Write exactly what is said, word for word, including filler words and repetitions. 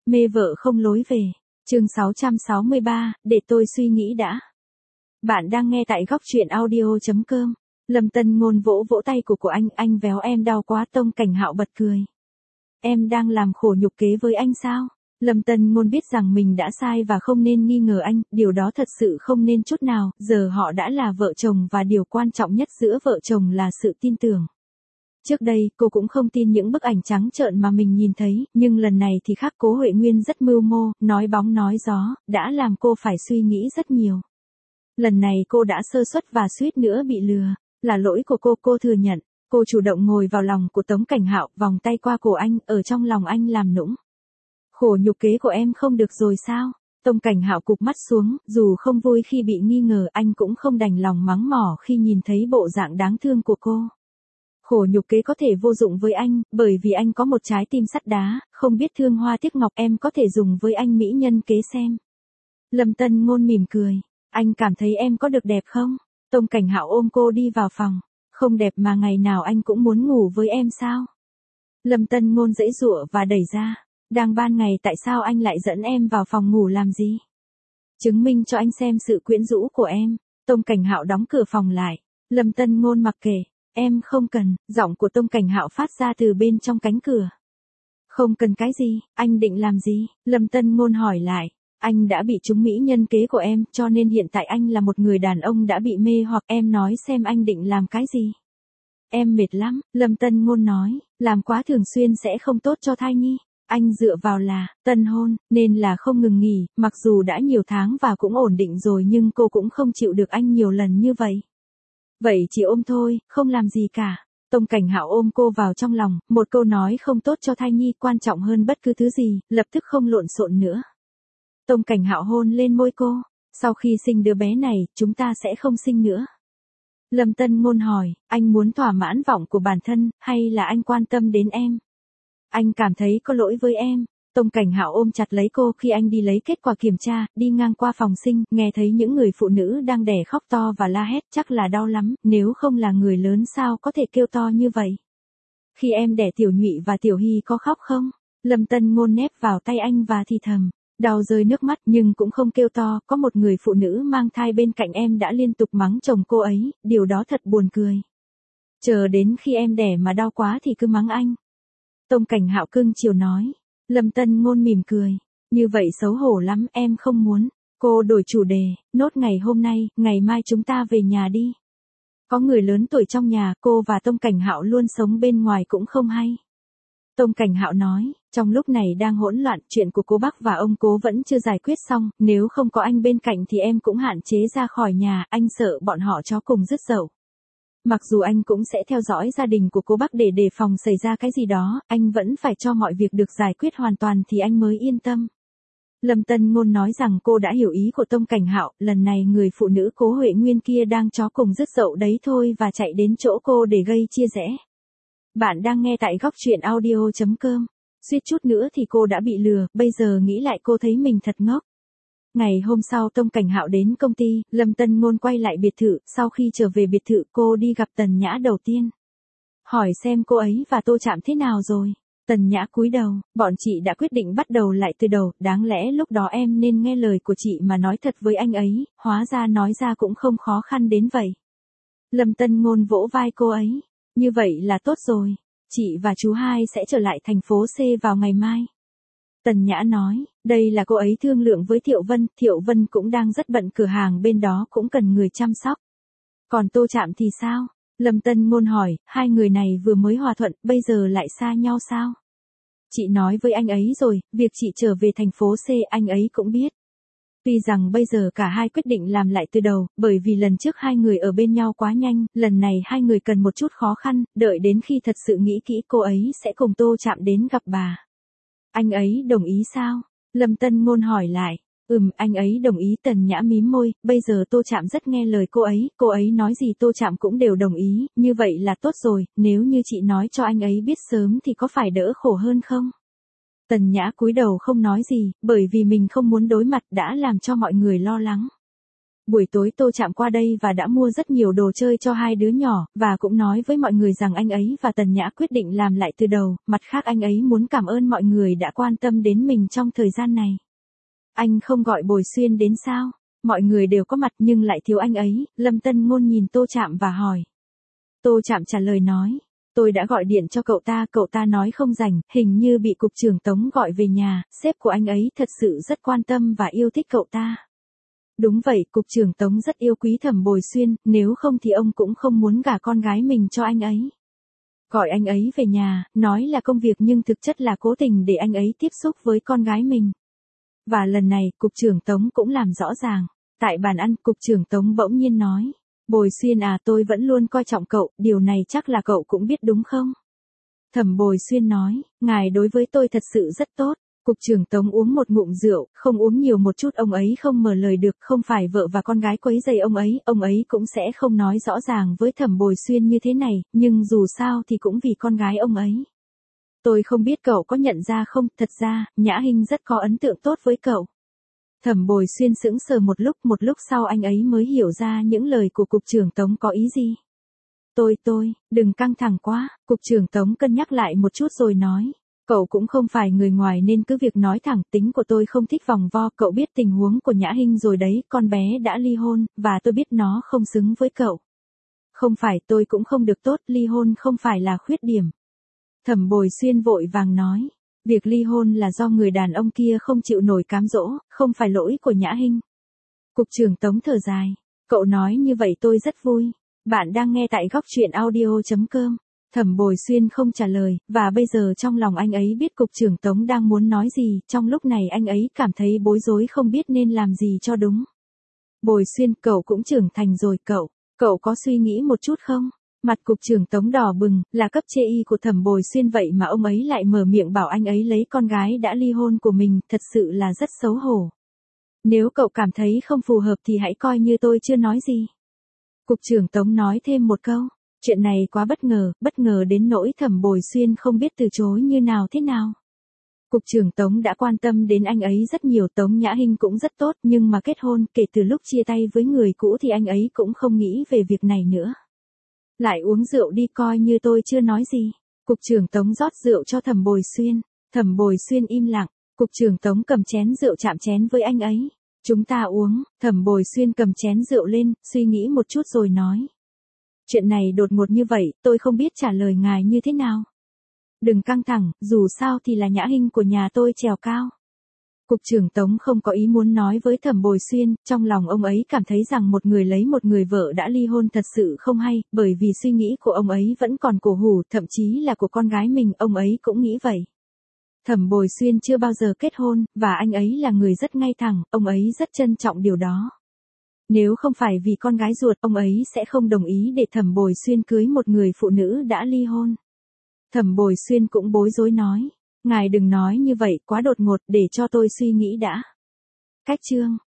Mê vợ không lối về. Chương sáu trăm sáu mươi ba, để tôi suy nghĩ đã. Bạn đang nghe tại góc truyện audio chấm com. Lâm Tân Ngôn vỗ vỗ tay của của anh, anh véo em đau quá. Tông Cảnh Hạo bật cười. Em đang làm khổ nhục kế với anh sao? Lâm Tân Ngôn biết rằng mình đã sai và không nên nghi ngờ anh, điều đó thật sự không nên chút nào, giờ họ đã là vợ chồng và điều quan trọng nhất giữa vợ chồng là sự tin tưởng. Trước đây, cô cũng không tin những bức ảnh trắng trợn mà mình nhìn thấy, nhưng lần này thì khác. Cố Huệ Nguyên rất mưu mô, nói bóng nói gió, đã làm cô phải suy nghĩ rất nhiều. Lần này cô đã sơ suất và suýt nữa bị lừa, là lỗi của cô, cô thừa nhận. Cô chủ động ngồi vào lòng của Tống Cảnh Hạo, vòng tay qua cổ anh, ở trong lòng anh làm nũng. Khổ nhục kế của em không được rồi sao? Tông Cảnh Hạo cụp mắt xuống, dù không vui khi bị nghi ngờ, anh cũng không đành lòng mắng mỏ khi nhìn thấy bộ dạng đáng thương của cô. Khổ nhục kế có thể vô dụng với anh, bởi vì anh có một trái tim sắt đá, không biết thương hoa tiếc ngọc. Em có thể dùng với anh mỹ nhân kế xem. Lâm Tân Ngôn mỉm cười. Anh cảm thấy em có được đẹp không? Tông Cảnh Hạo ôm cô đi vào phòng. Không đẹp mà ngày nào anh cũng muốn ngủ với em sao? Lâm Tân Ngôn giãy giụa và đẩy ra. Đang ban ngày tại sao anh lại dẫn em vào phòng ngủ làm gì? Chứng minh cho anh xem sự quyến rũ của em. Tông Cảnh Hạo đóng cửa phòng lại. Lâm Tân Ngôn mặc kệ. Em không cần, giọng của Tông Cảnh Hạo phát ra từ bên trong cánh cửa. Không cần cái gì, anh định làm gì? Lâm Tân Ngôn hỏi lại. Anh đã bị trúng mỹ nhân kế của em, cho nên hiện tại anh là một người đàn ông đã bị mê hoặc. Em nói xem anh định làm cái gì? Em mệt lắm, Lâm Tân Ngôn nói, làm quá thường xuyên sẽ không tốt cho thai nhi. Anh dựa vào là, tân hôn, nên là không ngừng nghỉ, mặc dù đã nhiều tháng và cũng ổn định rồi nhưng cô cũng không chịu được anh nhiều lần như vậy. Vậy chỉ ôm thôi, không làm gì cả. Tông Cảnh Hạo ôm cô vào trong lòng, một câu nói không tốt cho thai nhi quan trọng hơn bất cứ thứ gì, lập tức không lộn xộn nữa. Tông Cảnh Hạo hôn lên môi cô, sau khi sinh đứa bé này, chúng ta sẽ không sinh nữa. Lâm Tân Ngôn hỏi, anh muốn thỏa mãn vọng của bản thân, hay là anh quan tâm đến em? Anh cảm thấy có lỗi với em. Tông Cảnh Hạo ôm chặt lấy cô. Khi anh đi lấy kết quả kiểm tra, đi ngang qua phòng sinh, nghe thấy những người phụ nữ đang đẻ khóc to và la hét, chắc là đau lắm, nếu không là người lớn sao có thể kêu to như vậy. Khi em đẻ Tiểu Nhụy và Tiểu Hy có khóc không? Lâm Tân Ngôn nép vào tay anh và thì thầm, đau rơi nước mắt nhưng cũng không kêu to. Có một người phụ nữ mang thai bên cạnh em đã liên tục mắng chồng cô ấy, điều đó thật buồn cười. Chờ đến khi em đẻ mà đau quá thì cứ mắng anh. Tông Cảnh Hạo cưng chiều nói. Lâm Tân Ngôn mỉm cười. Như vậy xấu hổ lắm, em không muốn. Cô đổi chủ đề, nốt ngày hôm nay, ngày mai chúng ta về nhà đi. Có người lớn tuổi trong nhà, cô và Tông Cảnh Hạo luôn sống bên ngoài cũng không hay. Tông Cảnh Hạo nói, trong lúc này đang hỗn loạn, chuyện của cô bác và ông Cố vẫn chưa giải quyết xong, nếu không có anh bên cạnh thì em cũng hạn chế ra khỏi nhà, anh sợ bọn họ chó cùng rứt dậu. Mặc dù anh cũng sẽ theo dõi gia đình của cô bác để đề phòng xảy ra cái gì đó, anh vẫn phải cho mọi việc được giải quyết hoàn toàn thì anh mới yên tâm. Lâm Tân Ngôn nói rằng cô đã hiểu ý của Tông Cảnh Hạo, lần này người phụ nữ Cố Huệ Nguyên kia đang chó cùng rứt dậu đấy thôi và chạy đến chỗ cô để gây chia rẽ. Bạn đang nghe tại góc truyện audio chấm com. Suýt chút nữa thì cô đã bị lừa, bây giờ nghĩ lại cô thấy mình thật ngốc. Ngày hôm sau Tông Cảnh Hạo đến công ty, Lâm Tân Ngôn quay lại biệt thự, sau khi trở về biệt thự cô đi gặp Tần Nhã đầu tiên. Hỏi xem cô ấy và Tô Trạm thế nào rồi. Tần Nhã cúi đầu, bọn chị đã quyết định bắt đầu lại từ đầu, đáng lẽ lúc đó em nên nghe lời của chị mà nói thật với anh ấy, hóa ra nói ra cũng không khó khăn đến vậy. Lâm Tân Ngôn vỗ vai cô ấy, như vậy là tốt rồi, chị và chú hai sẽ trở lại thành phố C vào ngày mai. Tần Nhã nói, đây là cô ấy thương lượng với Thiệu Vân, Thiệu Vân cũng đang rất bận, cửa hàng bên đó cũng cần người chăm sóc. Còn Tô Trạm thì sao? Lâm Tân Ngôn hỏi, hai người này vừa mới hòa thuận, bây giờ lại xa nhau sao? Chị nói với anh ấy rồi, việc chị trở về thành phố C anh ấy cũng biết. Tuy rằng bây giờ cả hai quyết định làm lại từ đầu, bởi vì lần trước hai người ở bên nhau quá nhanh, lần này hai người cần một chút khó khăn, đợi đến khi thật sự nghĩ kỹ cô ấy sẽ cùng Tô Trạm đến gặp bà. Anh ấy đồng ý sao? Lâm Tân Ngôn hỏi lại. Ừm, anh ấy đồng ý. Tần Nhã mím môi, bây giờ Tô Trạm rất nghe lời cô ấy, cô ấy nói gì Tô Trạm cũng đều đồng ý, như vậy là tốt rồi, nếu như chị nói cho anh ấy biết sớm thì có phải đỡ khổ hơn không? Tần Nhã cúi đầu không nói gì, bởi vì mình không muốn đối mặt đã làm cho mọi người lo lắng. Buổi tối Tô Trạm qua đây và đã mua rất nhiều đồ chơi cho hai đứa nhỏ, và cũng nói với mọi người rằng anh ấy và Tần Nhã quyết định làm lại từ đầu, mặt khác anh ấy muốn cảm ơn mọi người đã quan tâm đến mình trong thời gian này. Anh không gọi Bồi Xuyên đến sao? Mọi người đều có mặt nhưng lại thiếu anh ấy, Lâm Tân Ngôn nhìn Tô Trạm và hỏi. Tô Trạm trả lời nói, tôi đã gọi điện cho cậu ta, cậu ta nói không rảnh, hình như bị cục trưởng Tống gọi về nhà, sếp của anh ấy thật sự rất quan tâm và yêu thích cậu ta. Đúng vậy, cục trưởng Tống rất yêu quý Thẩm Bồi Xuyên, nếu không thì ông cũng không muốn gả con gái mình cho anh ấy. Gọi anh ấy về nhà, nói là công việc nhưng thực chất là cố tình để anh ấy tiếp xúc với con gái mình. Và lần này, cục trưởng Tống cũng làm rõ ràng. Tại bàn ăn, cục trưởng Tống bỗng nhiên nói. Bồi Xuyên à, tôi vẫn luôn coi trọng cậu, điều này chắc là cậu cũng biết đúng không? Thẩm Bồi Xuyên nói, ngài đối với tôi thật sự rất tốt. Cục trưởng Tống uống một ngụm rượu, không uống nhiều một chút ông ấy không mở lời được, không phải vợ và con gái quấy rầy ông ấy, ông ấy cũng sẽ không nói rõ ràng với Thẩm Bồi Xuyên như thế này, nhưng dù sao thì cũng vì con gái ông ấy. Tôi không biết cậu có nhận ra không, thật ra, Nhã Hinh rất có ấn tượng tốt với cậu. Thẩm Bồi Xuyên sững sờ một lúc, một lúc sau anh ấy mới hiểu ra những lời của cục trưởng Tống có ý gì. Tôi tôi, đừng căng thẳng quá, cục trưởng Tống cân nhắc lại một chút rồi nói. Cậu cũng không phải người ngoài nên cứ việc nói thẳng, tính của tôi không thích vòng vo, cậu biết tình huống của Nhã Hinh rồi đấy, con bé đã ly hôn, và tôi biết nó không xứng với cậu. Không phải, tôi cũng không được tốt, ly hôn không phải là khuyết điểm. Thẩm Bồi Xuyên vội vàng nói, việc ly hôn là do người đàn ông kia không chịu nổi cám dỗ, không phải lỗi của Nhã Hinh. Cục trưởng Tống thở dài, cậu nói như vậy tôi rất vui. Bạn đang nghe tại góc truyện audio chấm com. Thẩm Bồi Xuyên không trả lời, và bây giờ trong lòng anh ấy biết cục trưởng Tống đang muốn nói gì, trong lúc này anh ấy cảm thấy bối rối không biết nên làm gì cho đúng. Bồi Xuyên, cậu cũng trưởng thành rồi cậu, cậu có suy nghĩ một chút không? Mặt cục trưởng Tống đỏ bừng, là cấp chê y của Thẩm Bồi Xuyên vậy mà ông ấy lại mở miệng bảo anh ấy lấy con gái đã ly hôn của mình, thật sự là rất xấu hổ. Nếu cậu cảm thấy không phù hợp thì hãy coi như tôi chưa nói gì. Cục trưởng Tống nói thêm một câu. Chuyện này quá bất ngờ, bất ngờ đến nỗi Thẩm Bồi Xuyên không biết từ chối như nào thế nào. Cục trưởng Tống đã quan tâm đến anh ấy rất nhiều, Tống Nhã Hinh cũng rất tốt, nhưng mà kết hôn, kể từ lúc chia tay với người cũ thì anh ấy cũng không nghĩ về việc này nữa. Lại uống rượu đi, coi như tôi chưa nói gì. Cục trưởng Tống rót rượu cho Thẩm Bồi Xuyên. Thẩm Bồi Xuyên im lặng, cục trưởng Tống cầm chén rượu chạm chén với anh ấy. Chúng ta uống, Thẩm Bồi Xuyên cầm chén rượu lên, suy nghĩ một chút rồi nói. Chuyện này đột ngột như vậy, tôi không biết trả lời ngài như thế nào. Đừng căng thẳng, dù sao thì là Nhã Hinh của nhà tôi trèo cao. Cục trưởng Tống không có ý muốn nói với Thẩm Bồi Xuyên, trong lòng ông ấy cảm thấy rằng một người lấy một người vợ đã ly hôn thật sự không hay, bởi vì suy nghĩ của ông ấy vẫn còn cổ hủ, thậm chí là của con gái mình, ông ấy cũng nghĩ vậy. Thẩm Bồi Xuyên chưa bao giờ kết hôn, và anh ấy là người rất ngay thẳng, ông ấy rất trân trọng điều đó. Nếu không phải vì con gái ruột, ông ấy sẽ không đồng ý để Thẩm Bồi Xuyên cưới một người phụ nữ đã ly hôn. Thẩm Bồi Xuyên cũng bối rối nói, ngài đừng nói như vậy, quá đột ngột, để cho tôi suy nghĩ đã. Cách chương